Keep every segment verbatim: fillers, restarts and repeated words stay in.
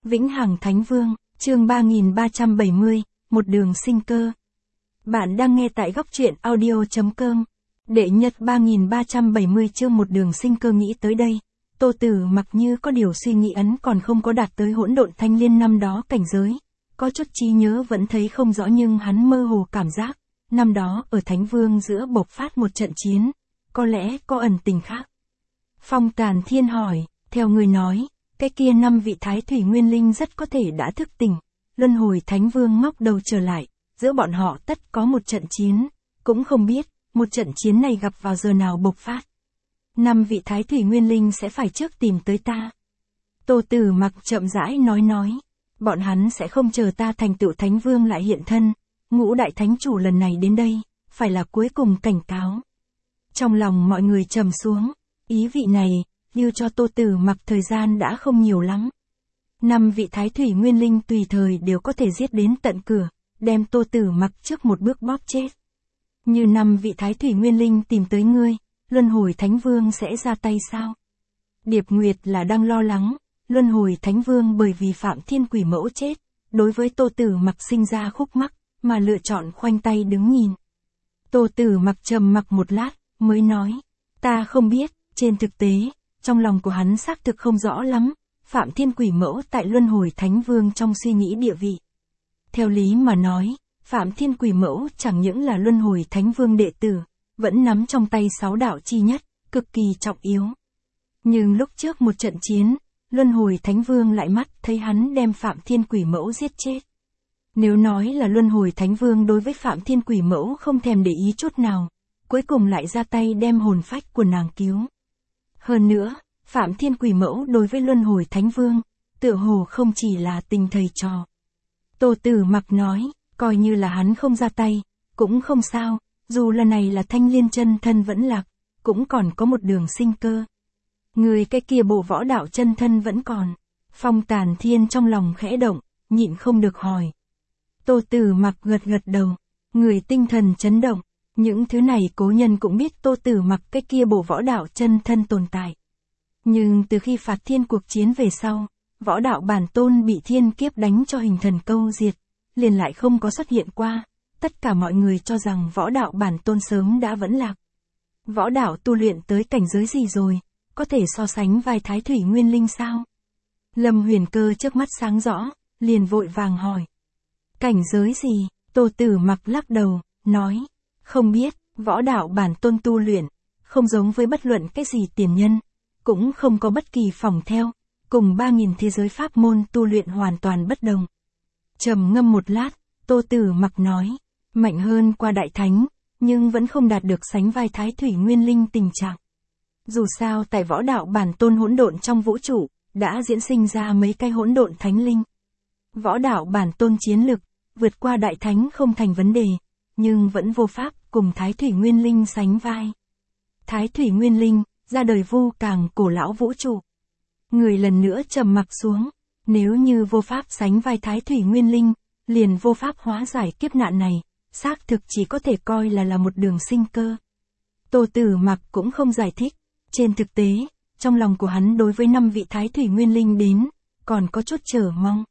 Vĩnh Hằng Thánh Vương, chương ba nghìn ba trăm bảy mươi, một đường sinh cơ. Bạn đang nghe tại góc truyện audio chấm com. Đệ nhật ba nghìn ba trăm bảy mươi chương một đường sinh cơ. Nghĩ tới đây, Tô Tử Mặc như có điều suy nghĩ, ấn còn không có đạt tới hỗn độn thanh liên năm đó cảnh giới. Có chút trí nhớ vẫn thấy không rõ, nhưng hắn mơ hồ cảm giác, năm đó ở Thánh Vương giữa bộc phát một trận chiến, có lẽ có ẩn tình khác. Phong Tàn Thiên hỏi, theo người nói, cái kia năm vị thái thủy nguyên linh rất có thể đã thức tỉnh, luân hồi Thánh Vương ngóc đầu trở lại, giữa bọn họ tất có một trận chiến, cũng không biết, một trận chiến này gặp vào giờ nào bộc phát. Năm vị thái thủy nguyên linh sẽ phải trước tìm tới ta. Tô Tử Mặc chậm rãi nói nói, bọn hắn sẽ không chờ ta thành tựu Thánh Vương lại hiện thân, ngũ đại thánh chủ lần này đến đây, phải là cuối cùng cảnh cáo. Trong lòng mọi người trầm xuống, ý vị này, lưu cho Tô Tử Mặc thời gian đã không nhiều lắm. Năm vị thái thủy nguyên linh tùy thời đều có thể giết đến tận cửa, đem Tô Tử Mặc trước một bước bóp chết. Như năm vị thái thủy nguyên linh tìm tới ngươi, luân hồi Thánh Vương sẽ ra tay sao? Điệp Nguyệt là đang lo lắng, luân hồi Thánh Vương bởi vì Phạm Thiên Quỷ Mẫu chết, đối với Tô Tử Mặc sinh ra khúc mắc, mà lựa chọn khoanh tay đứng nhìn. Tô Tử Mặc trầm mặc một lát, mới nói, ta không biết, trên thực tế, trong lòng của hắn xác thực không rõ lắm, Phạm Thiên Quỷ Mẫu tại luân hồi Thánh Vương trong suy nghĩ địa vị. Theo lý mà nói, Phạm Thiên Quỷ Mẫu chẳng những là luân hồi Thánh Vương đệ tử, vẫn nắm trong tay sáu đạo chi nhất, cực kỳ trọng yếu. Nhưng lúc trước một trận chiến, luân hồi Thánh Vương lại mắt thấy hắn đem Phạm Thiên Quỷ Mẫu giết chết. Nếu nói là luân hồi Thánh Vương đối với Phạm Thiên Quỷ Mẫu không thèm để ý chút nào, cuối cùng lại ra tay đem hồn phách của nàng cứu. Hơn nữa, Phạm Thiên Quỷ Mẫu đối với luân hồi Thánh Vương, tựa hồ không chỉ là tình thầy trò. Tô Tử Mặc nói, coi như là hắn không ra tay, cũng không sao, dù lần này là Thanh Liên chân thân vẫn lạc, cũng còn có một đường sinh cơ. Người cái kia bộ võ đạo chân thân vẫn còn. Phong Tàn Thiên trong lòng khẽ động, nhịn không được hỏi. Tô Tử Mặc gật gật đầu, người tinh thần chấn động, những thứ này cố nhân cũng biết Tô Tử Mặc cái kia bộ võ đạo chân thân tồn tại. Nhưng từ khi phạt thiên cuộc chiến về sau, võ đạo bản tôn bị thiên kiếp đánh cho hình thần câu diệt, liền lại không có xuất hiện qua, tất cả mọi người cho rằng võ đạo bản tôn sớm đã vẫn lạc. Võ đạo tu luyện tới cảnh giới gì rồi, có thể so sánh vai thái thủy nguyên linh sao? Lâm Huyền Cơ trước mắt sáng rõ, liền vội vàng hỏi. Cảnh giới gì? Tô Tử Mặc lắc đầu, nói, không biết, võ đạo bản tôn tu luyện, không giống với bất luận cái gì tiền nhân, cũng không có bất kỳ phỏng theo, cùng ba nghìn thế giới pháp môn tu luyện hoàn toàn bất đồng. Trầm ngâm một lát, Tô Tử Mặc nói, mạnh hơn qua đại thánh, nhưng vẫn không đạt được sánh vai thái thủy nguyên linh tình trạng. Dù sao tại võ đạo bản tôn hỗn độn trong vũ trụ, đã diễn sinh ra mấy cái hỗn độn thánh linh. Võ đạo bản tôn chiến lực, vượt qua đại thánh không thành vấn đề, nhưng vẫn vô pháp cùng thái thủy nguyên linh sánh vai. Thái thủy nguyên linh, ra đời vu càng cổ lão vũ trụ. Người lần nữa trầm mặc xuống, nếu như vô pháp sánh vai thái thủy nguyên linh, liền vô pháp hóa giải kiếp nạn này, xác thực chỉ có thể coi là là một đường sinh cơ. Tô Tử Mặc cũng không giải thích, trên thực tế, trong lòng của hắn đối với năm vị thái thủy nguyên linh đến, còn có chút chờ mong.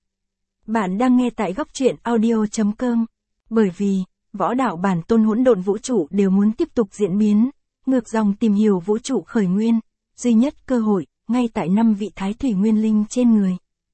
Bạn đang nghe tại góc truyện audio chấm com, bởi vì, võ đạo bản tôn hỗn độn vũ trụ đều muốn tiếp tục diễn biến, ngược dòng tìm hiểu vũ trụ khởi nguyên, duy nhất cơ hội, ngay tại năm vị thái thủy nguyên linh trên người.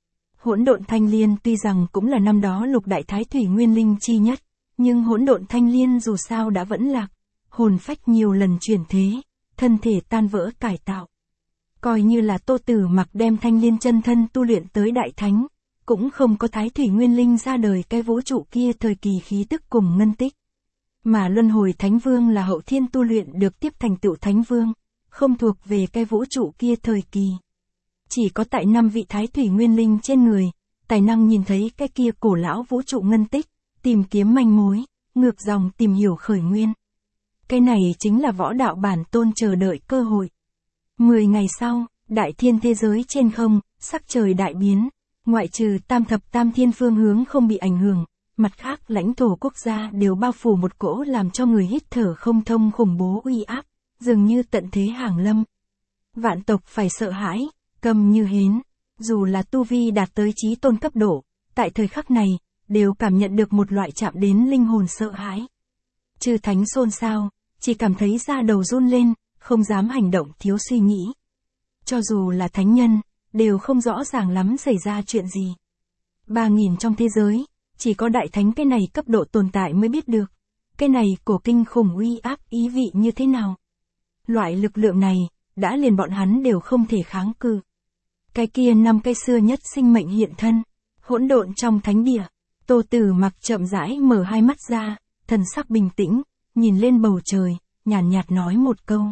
Hỗn độn thanh liên tuy rằng cũng là năm đó lục đại thái thủy nguyên linh chi nhất, nhưng hỗn độn thanh liên dù sao đã vẫn lạc, hồn phách nhiều lần chuyển thế, thân thể tan vỡ cải tạo. Coi như là Tô Tử Mặc đem Thanh Liên chân thân tu luyện tới đại thánh, cũng không có thái thủy nguyên linh ra đời cái vũ trụ kia thời kỳ khí tức cùng ngân tích. Mà luân hồi Thánh Vương là hậu thiên tu luyện được tiếp thành tựu Thánh Vương, không thuộc về cái vũ trụ kia thời kỳ. Chỉ có tại năm vị thái thủy nguyên linh trên người, tài năng nhìn thấy cái kia cổ lão vũ trụ ngân tích, tìm kiếm manh mối, ngược dòng tìm hiểu khởi nguyên. Cái này chính là võ đạo bản tôn chờ đợi cơ hội. Mười ngày sau, đại thiên thế giới trên không, sắc trời đại biến, ngoại trừ tam thập tam thiên phương hướng không bị ảnh hưởng, mặt khác lãnh thổ quốc gia đều bao phủ một cỗ làm cho người hít thở không thông khủng bố uy áp, dường như tận thế hàng lâm. Vạn tộc phải sợ hãi, câm như hến, Dù là tu vi đạt tới chí tôn cấp độ, tại thời khắc này, đều cảm nhận được một loại chạm đến linh hồn sợ hãi. Chư thánh xôn xao, chỉ cảm thấy da đầu run lên, không dám hành động thiếu suy nghĩ. Cho dù là thánh nhân, đều không rõ ràng lắm xảy ra chuyện gì. Ba nghìn trong thế giới, chỉ có đại thánh cái này cấp độ tồn tại mới biết được. Cái này cổ kinh khủng uy áp ý vị như thế nào. Loại lực lượng này, đã liền bọn hắn đều không thể kháng cự. Cái kia năm cây xưa nhất sinh mệnh hiện thân, hỗn độn trong thánh địa. Tô Tử Mặc chậm rãi mở hai mắt ra, thần sắc bình tĩnh, nhìn lên bầu trời, nhàn nhạt, nhạt nói một câu.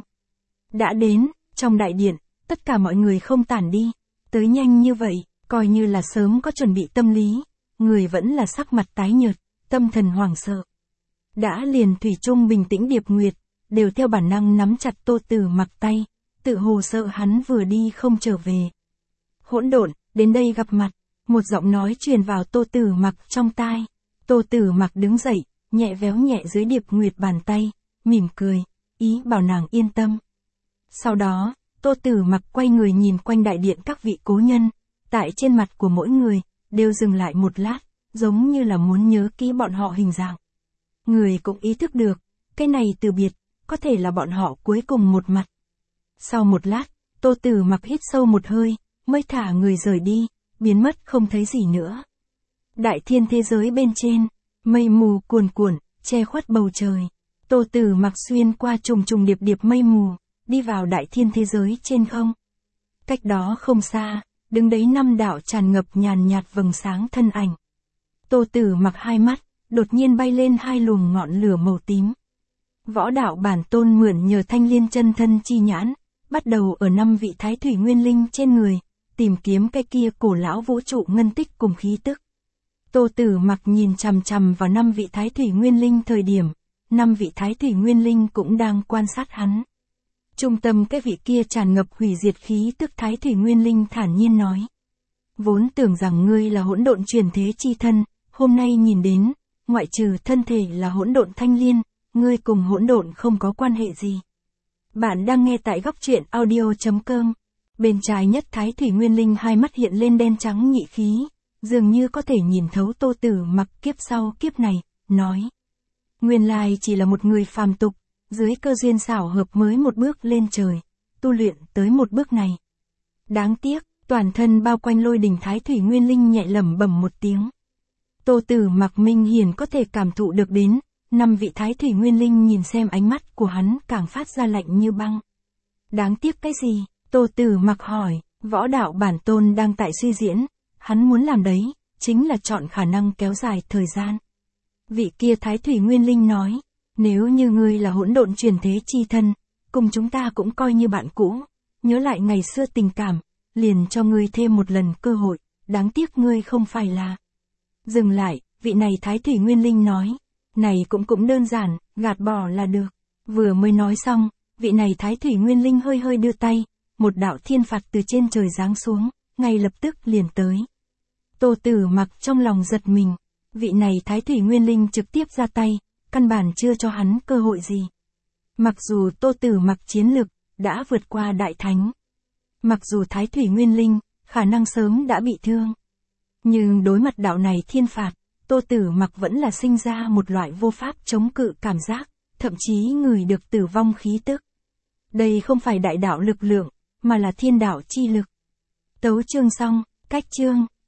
Đã đến, trong đại điện, tất cả mọi người không tản đi, tới nhanh như vậy, coi như là sớm có chuẩn bị tâm lý, người vẫn là sắc mặt tái nhợt, tâm thần hoảng sợ. Đã liền thủy chung bình tĩnh Điệp Nguyệt, đều theo bản năng nắm chặt Tô Tử Mặc tay, tự hồ sợ hắn vừa đi không trở về. Hỗn độn, đến đây gặp mặt, một giọng nói truyền vào Tô Tử Mặc trong tai. Tô Tử Mặc đứng dậy, nhẹ véo nhẹ dưới Điệp Nguyệt bàn tay, mỉm cười, ý bảo nàng yên tâm. Sau đó, Tô Tử Mặc quay người nhìn quanh đại điện các vị cố nhân, tại trên mặt của mỗi người, đều dừng lại một lát, giống như là muốn nhớ kỹ bọn họ hình dạng. Người cũng ý thức được, cái này từ biệt, có thể là bọn họ cuối cùng một mặt. Sau một lát, Tô Tử Mặc hít sâu một hơi, mới thả người rời đi, biến mất không thấy gì nữa. Đại thiên thế giới bên trên, mây mù cuồn cuộn, che khuất bầu trời. Tô Tử Mặc xuyên qua trùng trùng điệp điệp mây mù, đi vào đại thiên thế giới trên không. Cách đó không xa, đứng đấy năm đạo tràn ngập nhàn nhạt vầng sáng thân ảnh. Tô Tử Mặc hai mắt, đột nhiên bay lên hai luồng ngọn lửa màu tím. Võ đạo bản tôn mượn nhờ thanh liên chân thân chi nhãn, bắt đầu ở năm vị thái thủy nguyên linh trên người, tìm kiếm cái kia cổ lão vũ trụ ngân tích cùng khí tức. Tô Tử Mặc nhìn chằm chằm vào năm vị thái thủy nguyên linh thời điểm, năm vị thái thủy nguyên linh cũng đang quan sát hắn. Trung tâm cái vị kia tràn ngập hủy diệt khí tức thái thủy nguyên linh thản nhiên nói. Vốn tưởng rằng ngươi là hỗn độn truyền thế chi thân, hôm nay nhìn đến, ngoại trừ thân thể là hỗn độn thanh liên, ngươi cùng hỗn độn không có quan hệ gì. Bạn đang nghe tại góc truyện audio chấm com. Bên trái nhất thái thủy nguyên linh hai mắt hiện lên đen trắng nhị khí, dường như có thể nhìn thấu Tô Tử Mặc kiếp sau kiếp này, nói. Nguyên lai chỉ là một người phàm tục, dưới cơ duyên xảo hợp mới một bước lên trời, tu luyện tới một bước này. Đáng tiếc, toàn thân bao quanh lôi đình thái thủy nguyên linh nhẹ lẩm bẩm một tiếng. Tô Tử Mặc minh hiển có thể cảm thụ được đến, năm vị thái thủy nguyên linh nhìn xem ánh mắt của hắn càng phát ra lạnh như băng. Đáng tiếc cái gì? Tô Tử Mặc hỏi, võ đạo bản tôn đang tại suy diễn, hắn muốn làm đấy, chính là chọn khả năng kéo dài thời gian. Vị kia thái thủy nguyên linh nói, nếu như ngươi là hỗn độn truyền thế chi thân, cùng chúng ta cũng coi như bạn cũ, nhớ lại ngày xưa tình cảm, liền cho ngươi thêm một lần cơ hội, đáng tiếc ngươi không phải là. Dừng lại, vị này thái thủy nguyên linh nói, này cũng cũng đơn giản, gạt bỏ là được. Vừa mới nói xong, vị này thái thủy nguyên linh hơi hơi đưa tay, một đạo thiên phạt từ trên trời giáng xuống, ngay lập tức liền tới. Tô Tử Mặc trong lòng giật mình, vị này thái thủy nguyên linh trực tiếp ra tay, căn bản chưa cho hắn cơ hội gì. Mặc dù Tô Tử Mặc chiến lực đã vượt qua đại thánh, mặc dù thái thủy nguyên linh khả năng sớm đã bị thương, nhưng đối mặt đạo này thiên phạt, Tô Tử Mặc vẫn là sinh ra một loại vô pháp chống cự cảm giác, thậm chí ngửi được tử vong khí tức. Đây không phải đại đạo lực lượng, mà là thiên đạo chi lực. Tấu chương xong, cách chương.